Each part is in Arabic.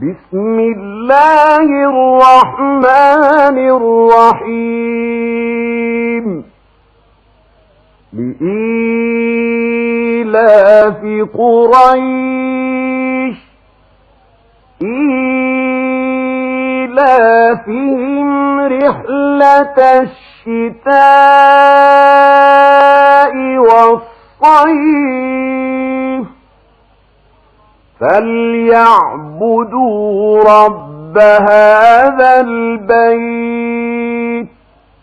بسم الله الرحمن الرحيم لإيلاف قريش إيلافهم رحلة الشتاء والصيف فليعبدوا رب هذا البيت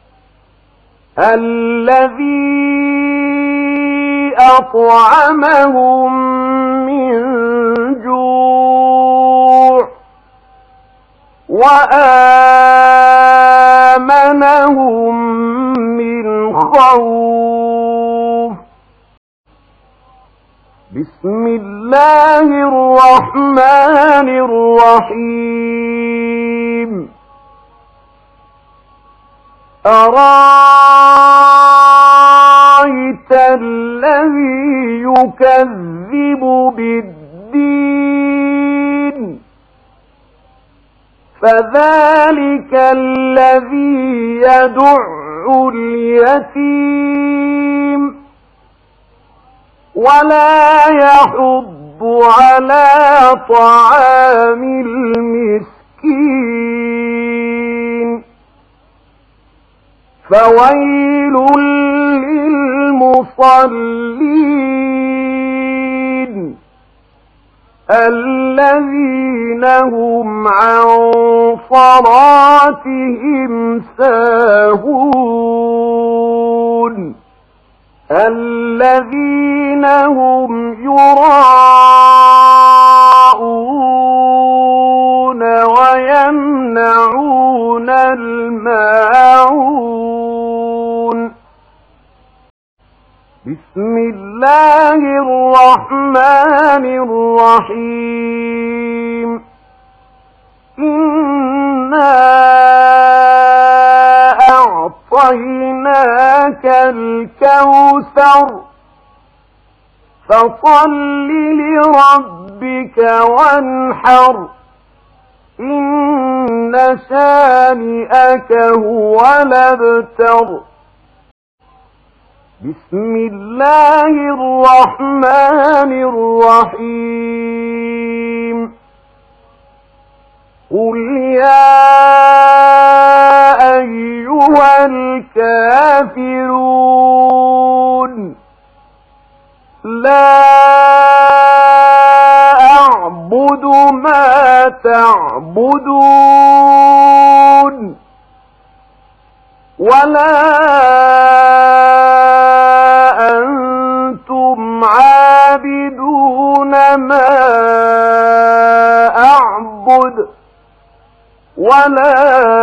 الذي أطعمهم من جوع وآمنهم من خوف. بسم الله الرحمن الرحيم أرأيت الذي يكذب بالدين فذلك الذي يدع اليتيم ولا يحض على طعام المسكين فويل للمصلين الذين هم عن صلاتهم ساهون الذين هم يراءون ويمنعون الماعون. بسم الله الرحمن الرحيم إنا أعطيناك الكوثر فصل لربك وانحر إن شانئك هو الأبتر. بسم الله الرحمن الرحيم قل يا أيها الكافرون لا أعبد ما تعبدون ولا أنتم عابدون ما أعبد ولا